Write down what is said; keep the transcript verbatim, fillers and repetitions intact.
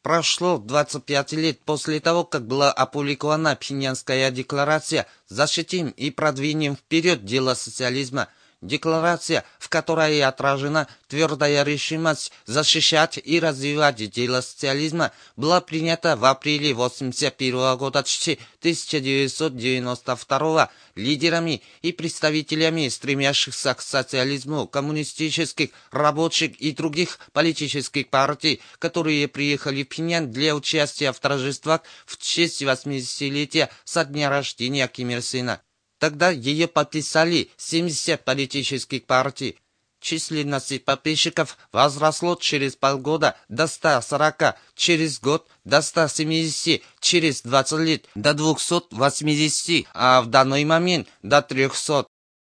Прошло двадцать пять лет после того, как была опубликована Пхеньянская декларация «Защитим и продвинем вперед дело социализма». Декларация, в которой отражена твердая решимость защищать и развивать дело социализма, была принята в апреле восемьдесят первого года тысяча девятьсот девяносто второго лидерами и представителями стремящихся к социализму коммунистических, рабочих и других политических партий, которые приехали в Пхеньян для участия в торжествах в честь восьмидесятилетия со дня рождения Ким Ир Сена. Тогда ее подписали семьдесят политических партий. Численность подписчиков возросло через полгода до ста сорока, через год до ста семидесяти, через двадцать лет до двухсот восьмидесяти, а в данный момент до трехсот.